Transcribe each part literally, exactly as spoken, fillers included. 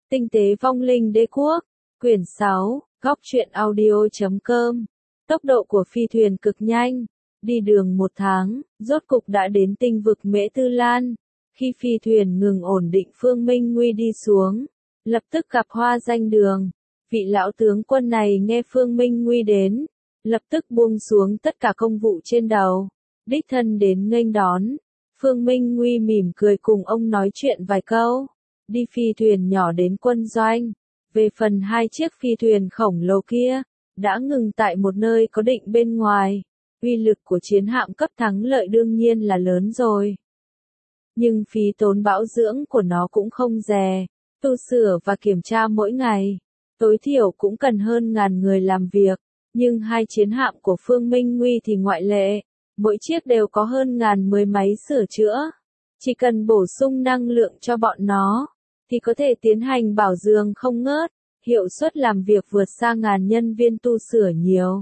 Tinh tế vong linh đế quốc, quyển sáu, góc truyện audio.com. Tốc độ của phi thuyền cực nhanh, đi đường một tháng, rốt cục đã đến tinh vực Mễ Tư Lan. Khi phi thuyền ngừng ổn định, Phương Minh Nguy đi xuống, lập tức gặp Hoa Danh Đường. Vị lão tướng quân này nghe Phương Minh Nguy đến, lập tức buông xuống tất cả công vụ trên đầu, đích thân đến nghênh đón. Phương Minh Nguy mỉm cười cùng ông nói chuyện vài câu, đi phi thuyền nhỏ đến quân doanh. Về phần hai chiếc phi thuyền khổng lồ kia, đã ngừng tại một nơi có định bên ngoài. Uy lực của chiến hạm cấp thắng lợi đương nhiên là lớn rồi. Nhưng phí tốn bảo dưỡng của nó cũng không rẻ, tu sửa và kiểm tra mỗi ngày, tối thiểu cũng cần hơn ngàn người làm việc. Nhưng hai chiến hạm của Phương Minh Nguy thì ngoại lệ, mỗi chiếc đều có hơn ngàn mười máy sửa chữa. Chỉ cần bổ sung năng lượng cho bọn nó, thì có thể tiến hành bảo dưỡng không ngớt, hiệu suất làm việc vượt xa ngàn nhân viên tu sửa nhiều.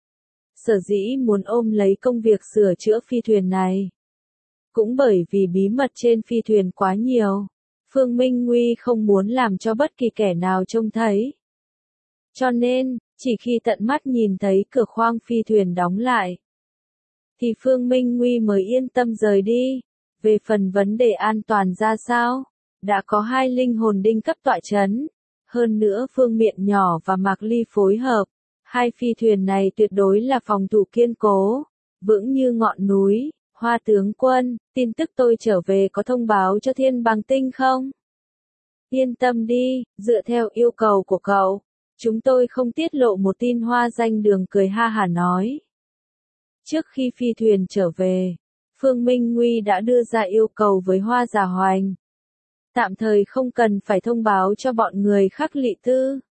Sở dĩ muốn ôm lấy công việc sửa chữa phi thuyền này, cũng bởi vì bí mật trên phi thuyền quá nhiều, Phương Minh Nguy không muốn làm cho bất kỳ kẻ nào trông thấy. Cho nên, chỉ khi tận mắt nhìn thấy cửa khoang phi thuyền đóng lại, thì Phương Minh Nguy mới yên tâm rời đi. Về phần vấn đề an toàn ra sao, đã có hai linh hồn đinh cấp tọa chấn. Hơn nữa Phương Miện Nhỏ và Mạc Ly phối hợp, hai phi thuyền này tuyệt đối là phòng thủ kiên cố, vững như ngọn núi. Hoa tướng quân, tin tức tôi trở về có thông báo cho Thiên Bằng Tinh không? Yên tâm đi, dựa theo yêu cầu của cậu, chúng tôi không tiết lộ một tin. Hoa Danh Đường cười ha hả nói. Trước khi phi thuyền trở về, Phương Minh Nguy đã đưa ra yêu cầu với Hoa Giả Hoành. Tạm thời không cần phải thông báo cho bọn người Khắc Lị Tư.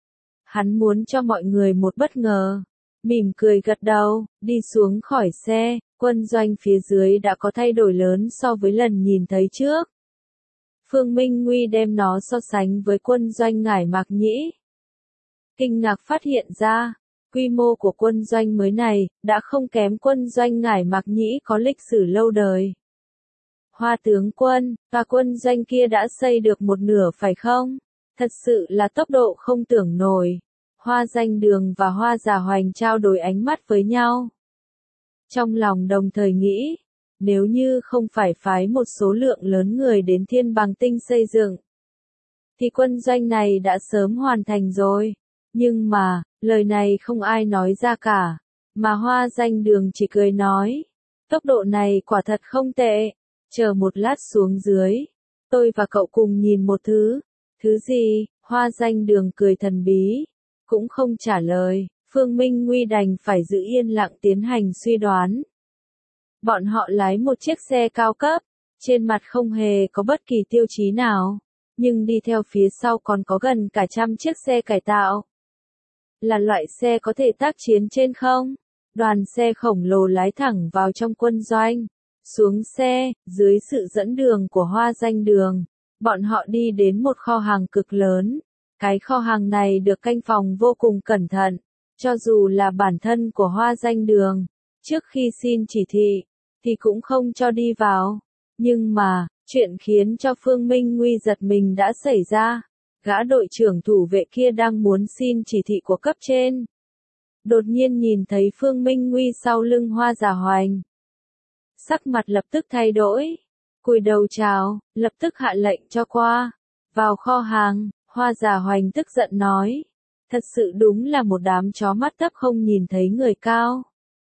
Hắn muốn cho mọi người một bất ngờ. Mỉm cười gật đầu, đi xuống khỏi xe, quân doanh phía dưới đã có thay đổi lớn so với lần nhìn thấy trước. Phương Minh Nguy đem nó so sánh với quân doanh Ngải Mạc Nhĩ. Kinh ngạc phát hiện ra, quy mô của quân doanh mới này đã không kém quân doanh Ngải Mạc Nhĩ có lịch sử lâu đời. Hoa tướng quân, và quân doanh kia đã xây được một nửa phải không? Thật sự là tốc độ không tưởng nổi. Hoa Danh Đường và Hoa Giả Hoành trao đổi ánh mắt với nhau. Trong lòng đồng thời nghĩ, nếu như không phải phái một số lượng lớn người đến Thiên Bằng Tinh xây dựng, thì quân doanh này đã sớm hoàn thành rồi. Nhưng mà, lời này không ai nói ra cả, mà Hoa Danh Đường chỉ cười nói, tốc độ này quả thật không tệ, chờ một lát xuống dưới, tôi và cậu cùng nhìn một thứ. Thứ gì? Hoa Danh Đường cười thần bí, cũng không trả lời. Phương Minh Nguy đành phải giữ yên lặng tiến hành suy đoán. Bọn họ lái một chiếc xe cao cấp, trên mặt không hề có bất kỳ tiêu chí nào, nhưng đi theo phía sau còn có gần cả trăm chiếc xe cải tạo. Là loại xe có thể tác chiến trên không? Đoàn xe khổng lồ lái thẳng vào trong quân doanh. Xuống xe, dưới sự dẫn đường của Hoa Danh Đường, bọn họ đi đến một kho hàng cực lớn. Cái kho hàng này được canh phòng vô cùng cẩn thận, cho dù là bản thân của Hoa Danh Đường, trước khi xin chỉ thị, thì cũng không cho đi vào. Nhưng mà, chuyện khiến cho Phương Minh Nguy giật mình đã xảy ra. Gã đội trưởng thủ vệ kia đang muốn xin chỉ thị của cấp trên. Đột nhiên nhìn thấy Phương Minh Nguy sau lưng Hoa Giả Hoành. Sắc mặt lập tức thay đổi, cúi đầu chào, lập tức hạ lệnh cho qua. Vào kho hàng, Hoa Giả Hoành tức giận nói, thật sự đúng là một đám chó mắt thấp không nhìn thấy người cao.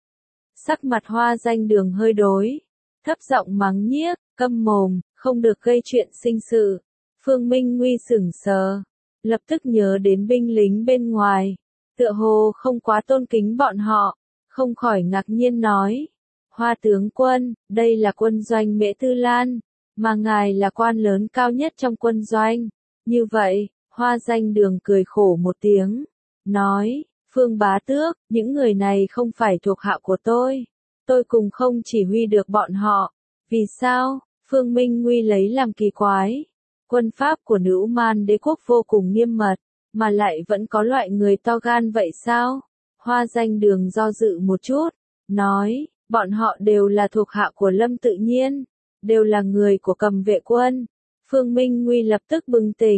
Sắc mặt Hoa Danh Đường hơi đổi, thấp giọng mắng nhiếc, câm mồm, không được gây chuyện sinh sự. Phương Minh Nguy sững sờ, lập tức nhớ đến binh lính bên ngoài, tựa hồ không quá tôn kính bọn họ, không khỏi ngạc nhiên nói. Hoa tướng quân, đây là quân doanh Mễ Tư Lan, mà ngài là quan lớn cao nhất trong quân doanh. Như vậy, Hoa Danh Đường cười khổ một tiếng, nói, Phương bá tước, những người này không phải thuộc hạ của tôi. Tôi cùng không chỉ huy được bọn họ. Vì sao? Phương Minh Nguy lấy làm kỳ quái. Quân pháp của Nữ Man Đế quốc vô cùng nghiêm mật, mà lại vẫn có loại người to gan vậy sao? Hoa Danh Đường do dự một chút, nói, bọn họ đều là thuộc hạ của Lâm Tự Nhiên, đều là người của Cầm Vệ quân. Phương Minh Nguy lập tức bừng tỉnh,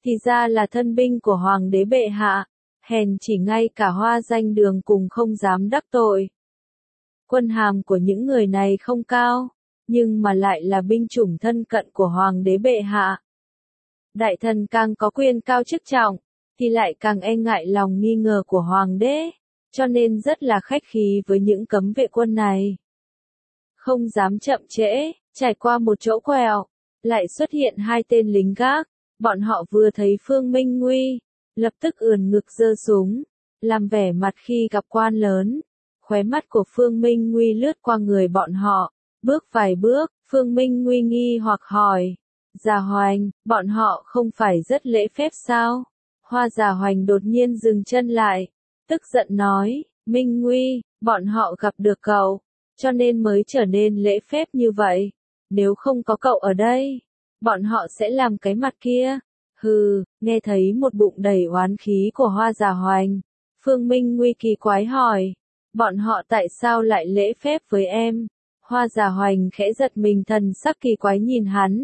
thì ra là thân binh của hoàng đế bệ hạ, hèn chỉ ngay cả Hoa Danh Đường cùng không dám đắc tội. Quân hàm của những người này không cao, nhưng mà lại là binh chủng thân cận của hoàng đế bệ hạ. Đại thần càng có quyền cao chức trọng, thì lại càng e ngại lòng nghi ngờ của hoàng đế, cho nên rất là khách khí với những cấm vệ quân này. Không dám chậm trễ, trải qua một chỗ quẹo, lại xuất hiện hai tên lính gác, bọn họ vừa thấy Phương Minh Nguy, lập tức ườn ngực giơ súng, làm vẻ mặt khi gặp quan lớn. Khóe mắt của Phương Minh Nguy lướt qua người bọn họ, bước vài bước, Phương Minh Nguy nghi hoặc hỏi, Già Hoành, bọn họ không phải rất lễ phép sao? Hoa Già Hoành đột nhiên dừng chân lại, tức giận nói, Minh Nguy, bọn họ gặp được cậu, cho nên mới trở nên lễ phép như vậy. Nếu không có cậu ở đây, bọn họ sẽ làm cái mặt kia. Hừ, nghe thấy một bụng đầy oán khí của Hoa Già Hoành, Phương Minh Nguy kỳ quái hỏi, bọn họ tại sao lại lễ phép với em? Hoa Già Hoành khẽ giật mình, thần sắc kỳ quái nhìn hắn.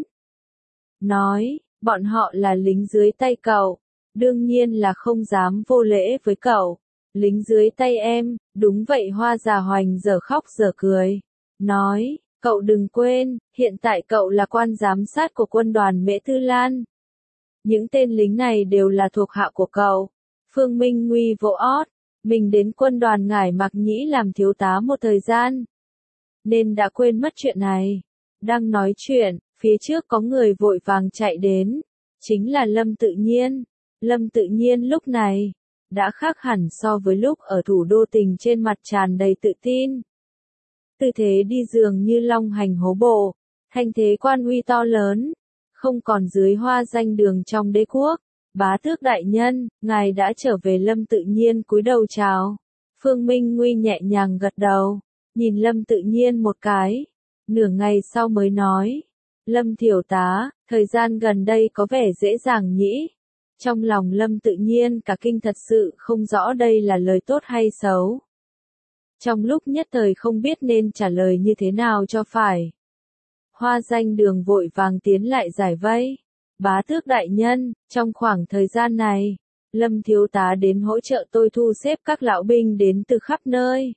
Nói, bọn họ là lính dưới tay cậu, đương nhiên là không dám vô lễ với cậu. Lính dưới tay em, đúng vậy. Hoa Già Hoành giờ khóc giờ cười. Nói, cậu đừng quên, hiện tại cậu là quan giám sát của quân đoàn Mễ Tư Lan. Những tên lính này đều là thuộc hạ của cậu. Phương Minh Nguy vỗ ót, mình đến quân đoàn Ngải Mạc Nhĩ làm thiếu tá một thời gian, nên đã quên mất chuyện này. Đang nói chuyện, phía trước có người vội vàng chạy đến, chính là Lâm Tự Nhiên. Lâm Tự Nhiên lúc này đã khác hẳn so với lúc ở thủ đô, tình trên mặt tràn đầy tự tin. Tư thế đi dường như long hành hổ bộ, thanh thế quan uy to lớn, không còn dưới Hoa Danh Đường trong đế quốc. Bá tước đại nhân, ngài đã trở về. Lâm Tự Nhiên cúi đầu chào. Phương Minh Nguy nhẹ nhàng gật đầu, nhìn Lâm Tự Nhiên một cái, nửa ngày sau mới nói, Lâm thiếu tá, thời gian gần đây có vẻ dễ dàng nhỉ? Trong lòng Lâm Tự Nhiên cả kinh, thật sự không rõ đây là lời tốt hay xấu. Trong lúc nhất thời không biết nên trả lời như thế nào cho phải. Hoa Danh Đường vội vàng tiến lại giải vây. Bá tước đại nhân, trong khoảng thời gian này, Lâm thiếu tá đến hỗ trợ tôi thu xếp các lão binh đến từ khắp nơi.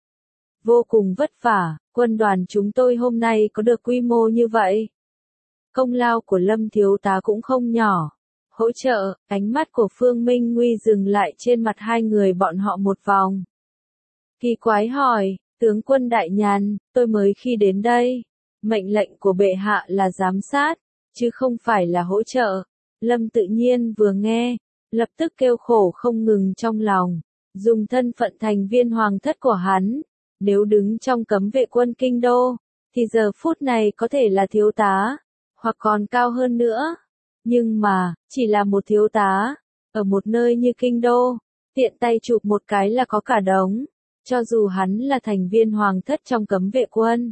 Vô cùng vất vả, quân đoàn chúng tôi hôm nay có được quy mô như vậy. Công lao của Lâm thiếu tá cũng không nhỏ. Hỗ trợ, ánh mắt của Phương Minh Nguy dừng lại trên mặt hai người bọn họ một vòng. Kỳ quái hỏi, tướng quân đại nhân, tôi mới khi đến đây. Mệnh lệnh của bệ hạ là giám sát, chứ không phải là hỗ trợ. Lâm Tự Nhiên vừa nghe, lập tức kêu khổ không ngừng trong lòng. Dùng thân phận thành viên hoàng thất của hắn, nếu đứng trong cấm vệ quân kinh đô, thì giờ phút này có thể là thiếu tá, hoặc còn cao hơn nữa. Nhưng mà, chỉ là một thiếu tá, ở một nơi như kinh đô, tiện tay chụp một cái là có cả đống. Cho dù hắn là thành viên hoàng thất trong cấm vệ quân,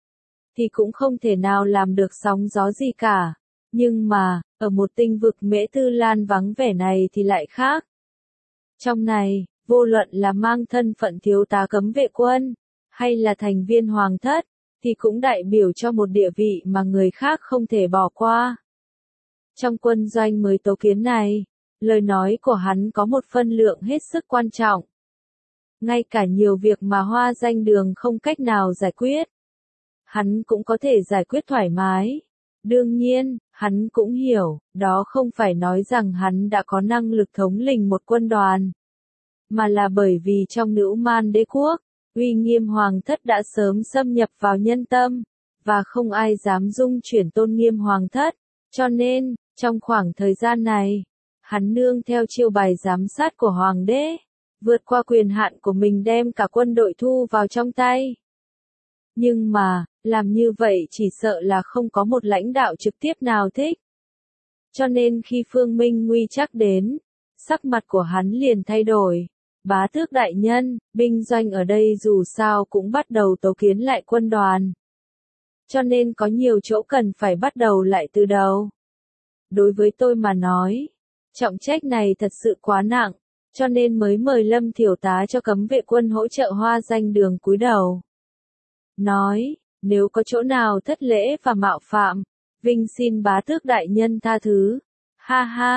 thì cũng không thể nào làm được sóng gió gì cả. Nhưng mà, ở một tinh vực Mễ Tư Lan vắng vẻ này thì lại khác. Trong này, vô luận là mang thân phận thiếu tá cấm vệ quân, hay là thành viên hoàng thất, thì cũng đại biểu cho một địa vị mà người khác không thể bỏ qua. Trong quân doanh mới tấu kiến này, lời nói của hắn có một phân lượng hết sức quan trọng. Ngay cả nhiều việc mà Hoa Danh Đường không cách nào giải quyết, hắn cũng có thể giải quyết thoải mái. Đương nhiên, hắn cũng hiểu, đó không phải nói rằng hắn đã có năng lực thống lĩnh một quân đoàn, mà là bởi vì trong Nữ Man Đế quốc, uy nghiêm hoàng thất đã sớm xâm nhập vào nhân tâm, và không ai dám dung chuyển tôn nghiêm hoàng thất. Cho nên, trong khoảng thời gian này, hắn nương theo chiêu bài giám sát của hoàng đế, vượt qua quyền hạn của mình đem cả quân đội thu vào trong tay. Nhưng mà, làm như vậy chỉ sợ là không có một lãnh đạo trực tiếp nào thích. Cho nên khi Phương Minh Nguy chắc đến, sắc mặt của hắn liền thay đổi. Bá tước đại nhân, binh doanh ở đây dù sao cũng bắt đầu tấu kiến lại quân đoàn. Cho nên có nhiều chỗ cần phải bắt đầu lại từ đầu. Đối với tôi mà nói, trọng trách này thật sự quá nặng, cho nên mới mời Lâm thiếu tá cho cấm vệ quân hỗ trợ. Hoa Danh Đường cúi đầu. Nói, nếu có chỗ nào thất lễ và mạo phạm, vinh xin bá tước đại nhân tha thứ. Ha ha,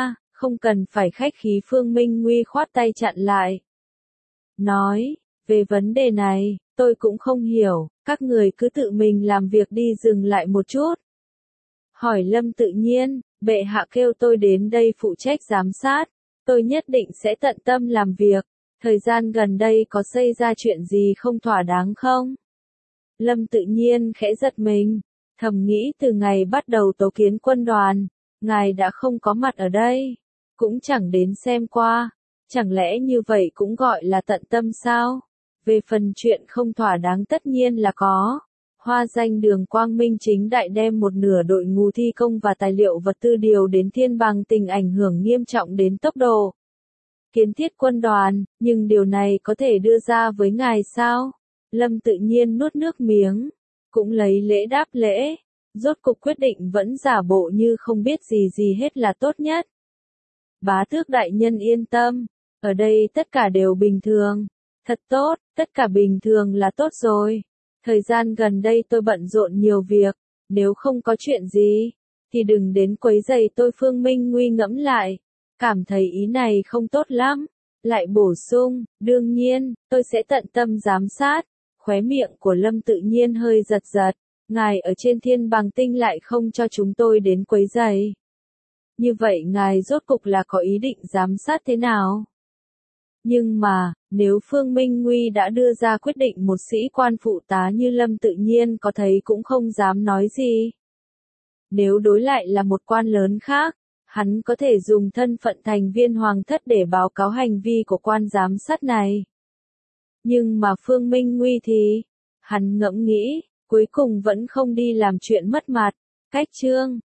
Không cần phải khách khí, Phương Minh Nguy khoát tay chặn lại. Nói, về vấn đề này, tôi cũng không hiểu, các người cứ tự mình làm việc đi, dừng lại một chút. Hỏi Lâm Tự Nhiên, bệ hạ kêu tôi đến đây phụ trách giám sát, tôi nhất định sẽ tận tâm làm việc. Thời gian gần đây có xảy ra chuyện gì không thỏa đáng không? Lâm Tự Nhiên khẽ giật mình, thầm nghĩ từ ngày bắt đầu tấu kiến quân đoàn, ngài đã không có mặt ở đây, cũng chẳng đến xem qua, chẳng lẽ như vậy cũng gọi là tận tâm sao? Về phần chuyện không thỏa đáng tất nhiên là có. Hoa Danh Đường quang minh chính đại đem một nửa đội ngũ thi công và tài liệu vật tư điều đến Thiên Bằng Tỉnh, ảnh hưởng nghiêm trọng đến tốc độ kiến thiết quân đoàn, nhưng điều này có thể đưa ra với ngài sao? Lâm Tự Nhiên nuốt nước miếng, cũng lấy lễ đáp lễ, rốt cục quyết định vẫn giả bộ như không biết gì gì hết là tốt nhất. Bá tước đại nhân yên tâm, ở đây tất cả đều bình thường, thật tốt, tất cả bình thường là tốt rồi. Thời gian gần đây tôi bận rộn nhiều việc, nếu không có chuyện gì, thì đừng đến quấy rầy tôi. Phương Minh Nguy ngẫm lại, cảm thấy ý này không tốt lắm, lại bổ sung, đương nhiên, tôi sẽ tận tâm giám sát. Khóe miệng của Lâm Tự Nhiên hơi giật giật, ngài ở trên Thiên Bằng Tinh lại không cho chúng tôi đến quấy rầy. Như vậy ngài rốt cục là có ý định giám sát thế nào? Nhưng mà, nếu Phương Minh Nguy đã đưa ra quyết định, một sĩ quan phụ tá như Lâm Tự Nhiên có thấy cũng không dám nói gì. Nếu đối lại là một quan lớn khác, hắn có thể dùng thân phận thành viên hoàng thất để báo cáo hành vi của quan giám sát này. Nhưng mà Phương Minh Nguy thì, hắn ngẫm nghĩ, cuối cùng vẫn không đi làm chuyện mất mặt. Cách chương